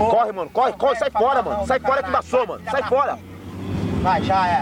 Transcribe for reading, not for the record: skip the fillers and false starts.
Corre, mano. Corre, sai fora, mano. Sai fora que embaçou, mano. Sai fora. Vai, já era.